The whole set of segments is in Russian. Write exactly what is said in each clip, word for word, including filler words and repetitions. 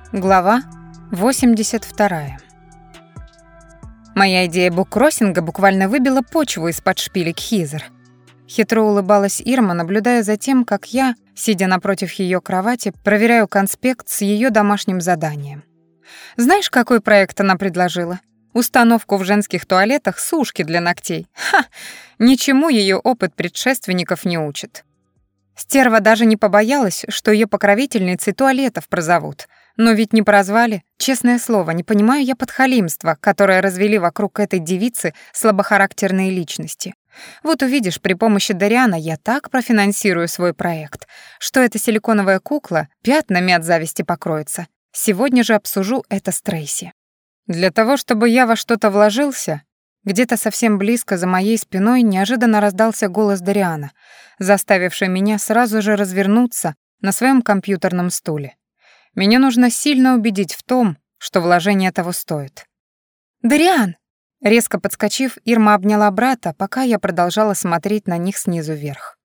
Глава восемьдесят вторая. Моя идея буккроссинга буквально выбила почву из-под шпилек Хизер. Хитро улыбалась Ирма, наблюдая за тем, как я, сидя напротив ее кровати, проверяю конспект с ее домашним заданием. Знаешь, какой проект она предложила? Установку в женских туалетах сушки для ногтей. Ха! Ничему ее опыт предшественников не учит. Стерва даже не побоялась, что ее покровительницей туалетов прозовут. Но ведь не прозвали. Честное слово, не понимаю я подхалимства, которое развели вокруг этой девицы слабохарактерные личности. Вот увидишь, при помощи Дариана я так профинансирую свой проект, что эта силиконовая кукла пятнами от зависти покроется. Сегодня же обсужу это с Трейси. Для того, чтобы я во что-то вложился, где-то совсем близко за моей спиной неожиданно раздался голос Дариана, заставивший меня сразу же развернуться на своем компьютерном стуле. Меня нужно сильно убедить в том, что вложение того стоит. «Дариан!» Резко подскочив, Ирма обняла брата, пока я продолжала смотреть на них снизу вверх.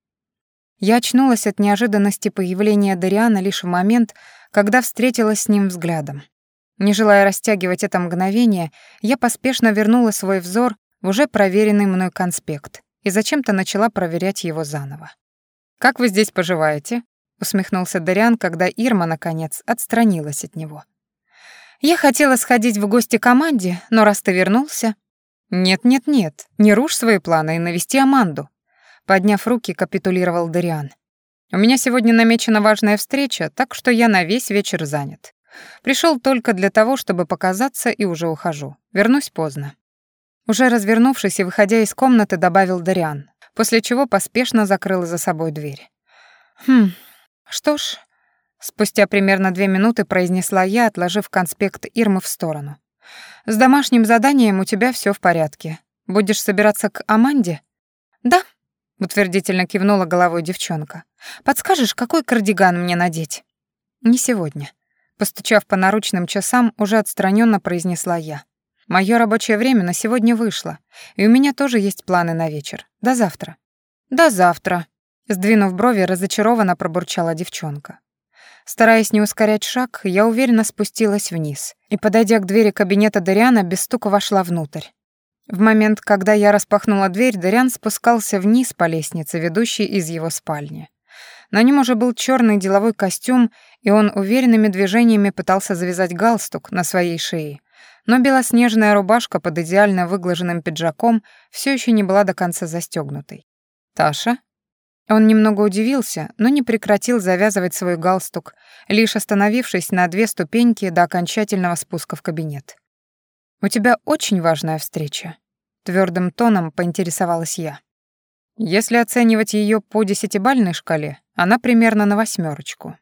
Я очнулась от неожиданности появления Дариана лишь в момент, когда встретилась с ним взглядом. Не желая растягивать это мгновение, я поспешно вернула свой взор в уже проверенный мной конспект и зачем-то начала проверять его заново. «Как вы здесь поживаете?» — усмехнулся Дариан, когда Ирма, наконец, отстранилась от него. «Я хотела сходить в гости к Аманде, но раз ты вернулся...» «Нет-нет-нет, не рушь свои планы и навести Аманду», — подняв руки, капитулировал Дариан. «У меня сегодня намечена важная встреча, так что я на весь вечер занят. Пришел только для того, чтобы показаться, и уже ухожу. Вернусь поздно». Уже развернувшись и выходя из комнаты, добавил Дариан, после чего поспешно закрыл за собой дверь. «Хм, что ж...» Спустя примерно две минуты произнесла я, отложив конспект Ирмы в сторону. «С домашним заданием у тебя все в порядке. Будешь собираться к Аманде?» «Да», — утвердительно кивнула головой девчонка. «Подскажешь, какой кардиган мне надеть?» «Не сегодня», — постучав по наручным часам, уже отстраненно произнесла я. «Моё рабочее время на сегодня вышло, и у меня тоже есть планы на вечер. До завтра». «До завтра», — сдвинув брови, разочарованно пробурчала девчонка. Стараясь не ускорять шаг, я уверенно спустилась вниз и, подойдя к двери кабинета Дариана, без стука вошла внутрь. В момент, когда я распахнула дверь, Дариан спускался вниз по лестнице, ведущей из его спальни. На нем уже был черный деловой костюм, и он уверенными движениями пытался завязать галстук на своей шее. Но белоснежная рубашка под идеально выглаженным пиджаком все еще не была до конца застегнутой. «Таша?» Он немного удивился, но не прекратил завязывать свой галстук, лишь остановившись на две ступеньки до окончательного спуска в кабинет. «У тебя очень важная встреча», — твердым тоном поинтересовалась я. Если оценивать ее по десятибалльной шкале, она примерно на восьмерочку.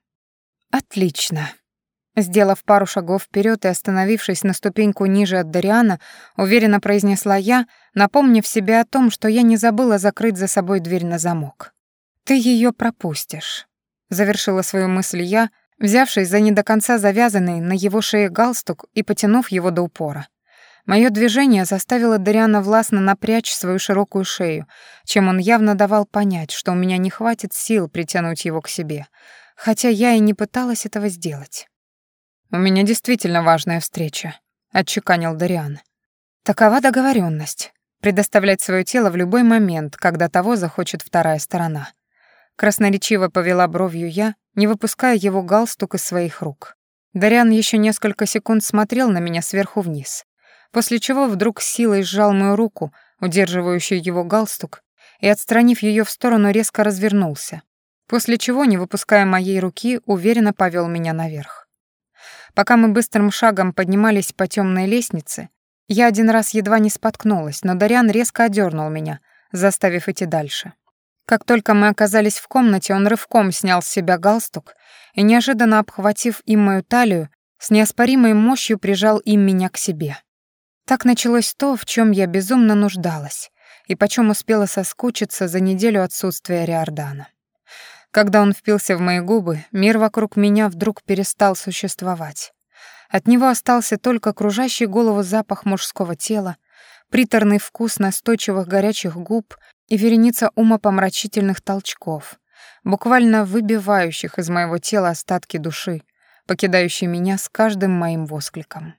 «Отлично». Сделав пару шагов вперед и остановившись на ступеньку ниже от Дариана, уверенно произнесла я, напомнив себе о том, что я не забыла закрыть за собой дверь на замок. «Ты ее пропустишь», — завершила свою мысль я, взявшись за не до конца завязанный на его шее галстук и потянув его до упора. Моё движение заставило Дариана властно напрячь свою широкую шею, чем он явно давал понять, что у меня не хватит сил притянуть его к себе, хотя я и не пыталась этого сделать. «У меня действительно важная встреча», — отчеканил Дариан. «Такова договоренность — предоставлять свое тело в любой момент, когда того захочет вторая сторона». Красноречиво повела бровью я, не выпуская его галстук из своих рук. Дариан еще несколько секунд смотрел на меня сверху вниз, после чего вдруг силой сжал мою руку, удерживающую его галстук, и, отстранив ее в сторону, резко развернулся, после чего, не выпуская моей руки, уверенно повел меня наверх. Пока мы быстрым шагом поднимались по темной лестнице, я один раз едва не споткнулась, но Дариан резко одернул меня, заставив идти дальше. Как только мы оказались в комнате, он рывком снял с себя галстук и, неожиданно обхватив им мою талию, с неоспоримой мощью прижал им меня к себе. Так началось то, в чем я безумно нуждалась, и почем успела соскучиться за неделю отсутствия Риордана. Когда он впился в мои губы, мир вокруг меня вдруг перестал существовать. От него остался только кружащий голову запах мужского тела, приторный вкус настойчивых горячих губ и вереница умопомрачительных толчков, буквально выбивающих из моего тела остатки души, покидающий меня с каждым моим воскликом.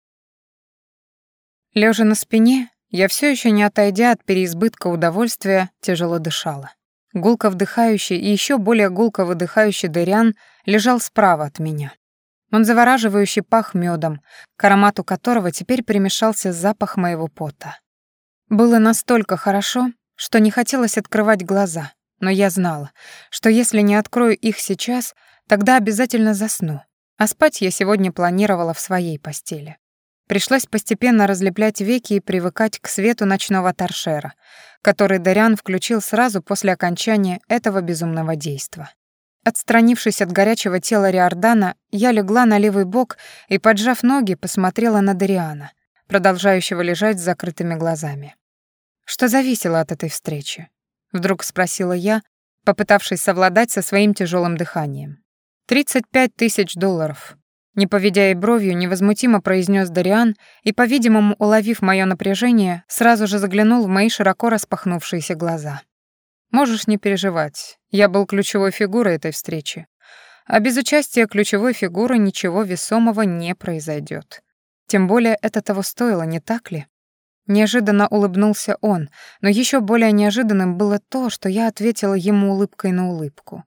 Лежа на спине, я все еще не отойдя от переизбытка удовольствия, тяжело дышала. Гулко вдыхающий и еще более гулко выдыхающий Дэриан лежал справа от меня. Он завораживающе пах медом, к аромату которого теперь примешался запах моего пота. Было настолько хорошо, что не хотелось открывать глаза, но я знала, что если не открою их сейчас, тогда обязательно засну, а спать я сегодня планировала в своей постели. Пришлось постепенно разлеплять веки и привыкать к свету ночного торшера, который Дэриан включил сразу после окончания этого безумного действа. Отстранившись от горячего тела Риордана, я легла на левый бок и, поджав ноги, посмотрела на Дэриана, продолжающего лежать с закрытыми глазами. «Что зависело от этой встречи?» — вдруг спросила я, попытавшись совладать со своим тяжелым дыханием. «Тридцать пять тысяч долларов». Не поведя и бровью, невозмутимо произнес Дэриан и, по-видимому, уловив мое напряжение, сразу же заглянул в мои широко распахнувшиеся глаза. «Можешь не переживать, я был ключевой фигурой этой встречи. А без участия ключевой фигуры ничего весомого не произойдет. Тем более это того стоило, не так ли?» Неожиданно улыбнулся он, но еще более неожиданным было то, что я ответила ему улыбкой на улыбку.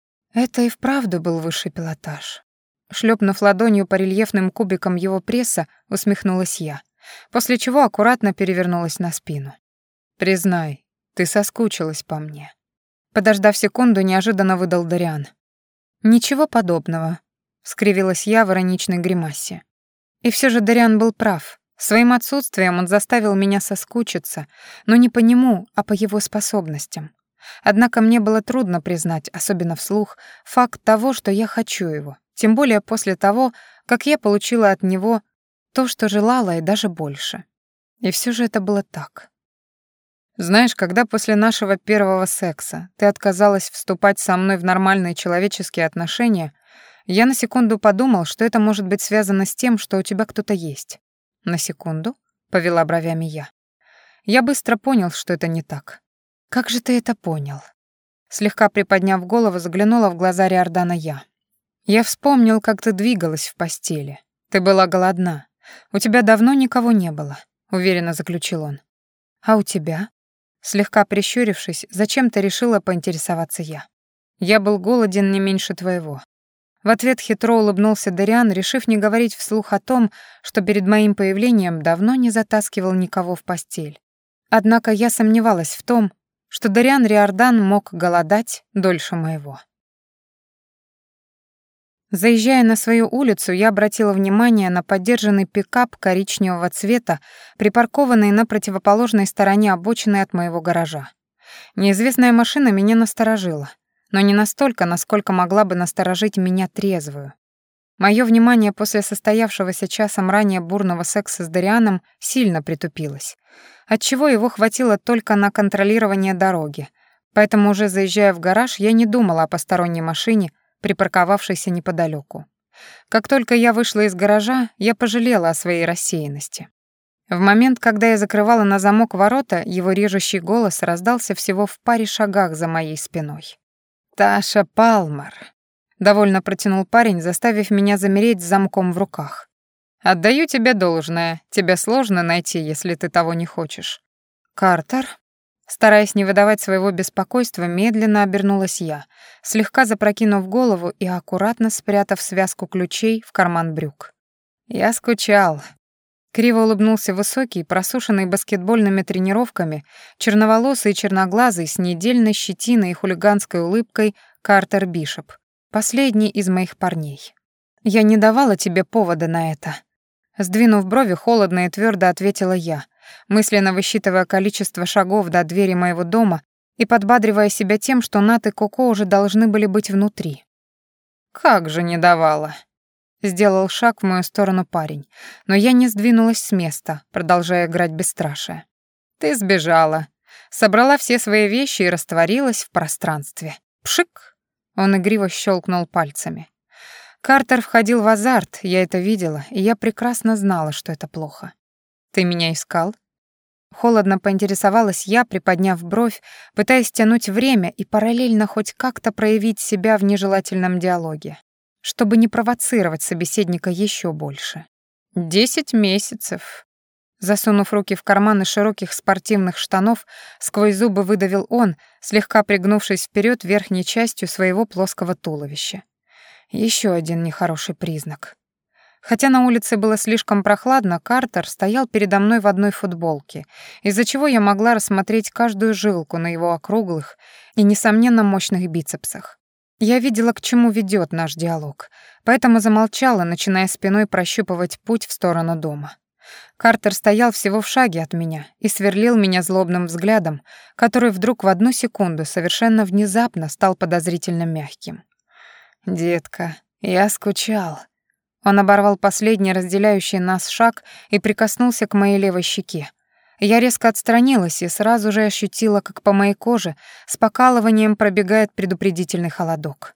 Это и вправду был высший пилотаж. Шлепнув ладонью по рельефным кубикам его пресса, усмехнулась я, после чего аккуратно перевернулась на спину. «Признай, ты соскучилась по мне». Подождав секунду, неожиданно выдал Дэриан. «Ничего подобного», — скривилась я в ироничной гримасе. И все же Дэриан был прав. Своим отсутствием он заставил меня соскучиться, но не по нему, а по его способностям. Однако мне было трудно признать, особенно вслух, факт того, что я хочу его, тем более после того, как я получила от него то, что желала, и даже больше. И все же это было так. Знаешь, когда после нашего первого секса ты отказалась вступать со мной в нормальные человеческие отношения, я на секунду подумал, что это может быть связано с тем, что у тебя кто-то есть. На секунду, повела бровями я. Я быстро понял, что это не так. Как же ты это понял? Слегка приподняв голову, заглянула в глаза Риордана я. Я вспомнил, как ты двигалась в постели. Ты была голодна. У тебя давно никого не было, уверенно заключил он. А у тебя? Слегка прищурившись, зачем-то решила поинтересоваться я. Я был голоден не меньше твоего. В ответ хитро улыбнулся Дэриан, решив не говорить вслух о том, что перед моим появлением давно не затаскивал никого в постель. Однако я сомневалась в том, что Дэриан Риордан мог голодать дольше моего. Заезжая на свою улицу, я обратила внимание на подержанный пикап коричневого цвета, припаркованный на противоположной стороне обочины от моего гаража. Неизвестная машина меня насторожила, но не настолько, насколько могла бы насторожить меня трезвую. Моё внимание после состоявшегося часом ранее бурного секса с Дэрианом сильно притупилось, отчего его хватило только на контролирование дороги, поэтому уже заезжая в гараж, я не думала о посторонней машине, припарковавшейся неподалеку. Как только я вышла из гаража, я пожалела о своей рассеянности. В момент, когда я закрывала на замок ворота, его режущий голос раздался всего в паре шагах за моей спиной. «Таша Палмер», — довольно протянул парень, заставив меня замереть с замком в руках. «Отдаю тебе должное, тебя сложно найти, если ты того не хочешь». «Картер?» Стараясь не выдавать своего беспокойства, медленно обернулась я, слегка запрокинув голову и аккуратно спрятав связку ключей в карман брюк. «Я скучал». Криво улыбнулся высокий, просушенный баскетбольными тренировками, черноволосый и черноглазый с недельной щетиной и хулиганской улыбкой Картер Бишоп, последний из моих парней. «Я не давала тебе повода на это». Сдвинув брови, холодно и твердо ответила я, мысленно высчитывая количество шагов до двери моего дома и подбадривая себя тем, что Нат и Коко уже должны были быть внутри. «Как же не давала?» Сделал шаг в мою сторону парень, но я не сдвинулась с места, продолжая играть бесстрашие. «Ты сбежала, собрала все свои вещи и растворилась в пространстве. Пшик!» Он игриво щелкнул пальцами. Картер входил в азарт, я это видела, и я прекрасно знала, что это плохо. «Ты меня искал?» Холодно поинтересовалась я, приподняв бровь, пытаясь тянуть время и параллельно хоть как-то проявить себя в нежелательном диалоге. чтобы не провоцировать собеседника еще больше. «Десять месяцев». Засунув руки в карманы широких спортивных штанов, сквозь зубы выдавил он, слегка пригнувшись вперед верхней частью своего плоского туловища. Еще один нехороший признак. Хотя на улице было слишком прохладно, Картер стоял передо мной в одной футболке, из-за чего я могла рассмотреть каждую жилку на его округлых и, несомненно, мощных бицепсах. Я видела, к чему ведет наш диалог, поэтому замолчала, начиная спиной прощупывать путь в сторону дома. Картер стоял всего в шаге от меня и сверлил меня злобным взглядом, который вдруг в одну секунду совершенно внезапно стал подозрительно мягким. «Детка, я скучал». Он оборвал последний разделяющий нас шаг и прикоснулся к моей левой щеке. Я резко отстранилась и сразу же ощутила, как по моей коже с покалыванием пробегает предупредительный холодок.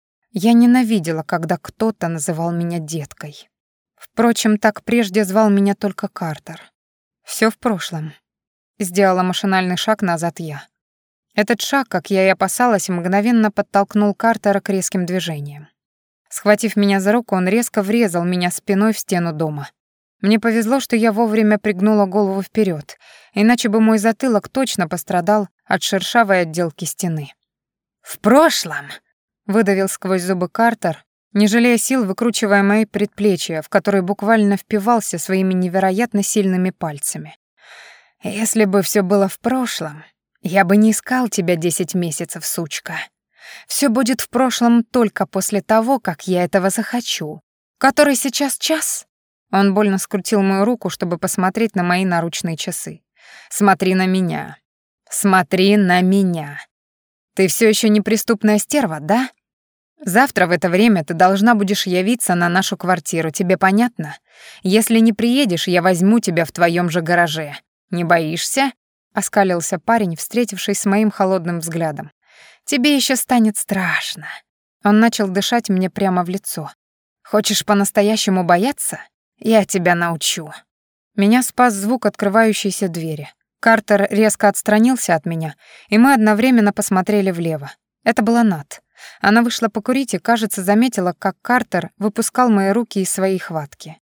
Я ненавидела, когда кто-то называл меня деткой. Впрочем, так прежде звал меня только Картер. Всё в прошлом. Сделала машинальный шаг назад я. Этот шаг, как я и опасалась, мгновенно подтолкнул Картера к резким движениям. Схватив меня за руку, он резко врезал меня спиной в стену дома. Мне повезло, что я вовремя пригнула голову вперед, иначе бы мой затылок точно пострадал от шершавой отделки стены. «В прошлом!» — выдавил сквозь зубы Картер, не жалея сил, выкручивая мои предплечья, в которые буквально впивался своими невероятно сильными пальцами. «Если бы всё было в прошлом, я бы не искал тебя десять месяцев, сучка. Всё будет в прошлом только после того, как я этого захочу. Который сейчас час?» Он больно скрутил мою руку, чтобы посмотреть на мои наручные часы. «Смотри на меня. Смотри на меня. Ты всё ещё неприступная стерва, да? Завтра в это время ты должна будешь явиться на нашу квартиру, тебе понятно? Если не приедешь, я возьму тебя в твоем же гараже. Не боишься?» — оскалился парень, встретившись с моим холодным взглядом. «Тебе еще станет страшно». Он начал дышать мне прямо в лицо. «Хочешь по-настоящему бояться? Я тебя научу». Меня спас звук открывающейся двери. Картер резко отстранился от меня, и мы одновременно посмотрели влево. Это была Нат. Она вышла покурить и, кажется, заметила, как Картер выпускал мои руки из своей хватки.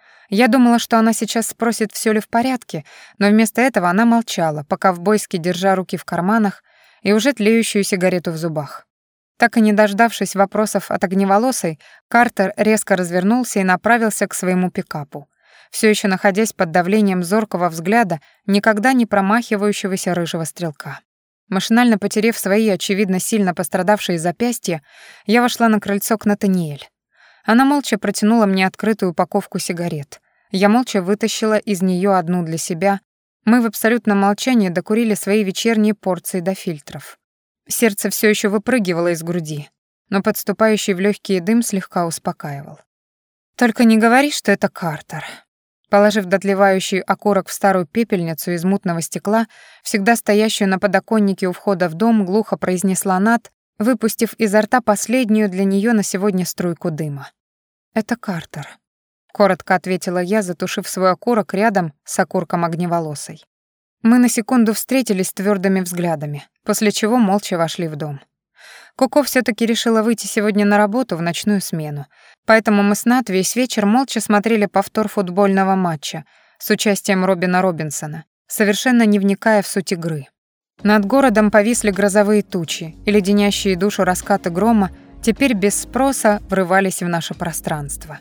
Я думала, что она сейчас спросит, всё ли в порядке, но вместо этого она молчала, по-ковбойски держа руки в карманах и уже тлеющую сигарету в зубах. Так и не дождавшись вопросов от огневолосой, Картер резко развернулся и направился к своему пикапу, всё ещё находясь под давлением зоркого взгляда никогда не промахивающегося рыжего стрелка. Машинально потерев свои, очевидно, сильно пострадавшие запястья, я вошла на крыльцо к Натаниэль. Она молча протянула мне открытую упаковку сигарет. Я молча вытащила из неё одну для себя. Мы в абсолютном молчании докурили свои вечерние порции до фильтров. Сердце всё ещё выпрыгивало из груди, но подступающий в лёгкий дым слегка успокаивал. «Только не говори, что это Картер». Положив дотлевающий окурок в старую пепельницу из мутного стекла, всегда стоящую на подоконнике у входа в дом, глухо произнесла Нат, выпустив изо рта последнюю для неё на сегодня струйку дыма. «Это Картер», — коротко ответила я, затушив свой окурок рядом с окурком огневолосой. Мы на секунду встретились твёрдыми взглядами, после чего молча вошли в дом. Коко всё-таки решила выйти сегодня на работу в ночную смену, поэтому мы с Нат весь вечер молча смотрели повтор футбольного матча с участием Робина Робинсона, совершенно не вникая в суть игры. Над городом повисли грозовые тучи, и леденящие душу раскаты грома теперь без спроса врывались в наше пространство.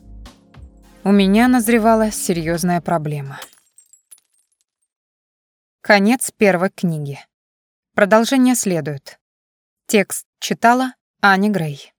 У меня назревала серьёзная проблема. Конец первой книги. Продолжение следует. Текст читала Аня Грей.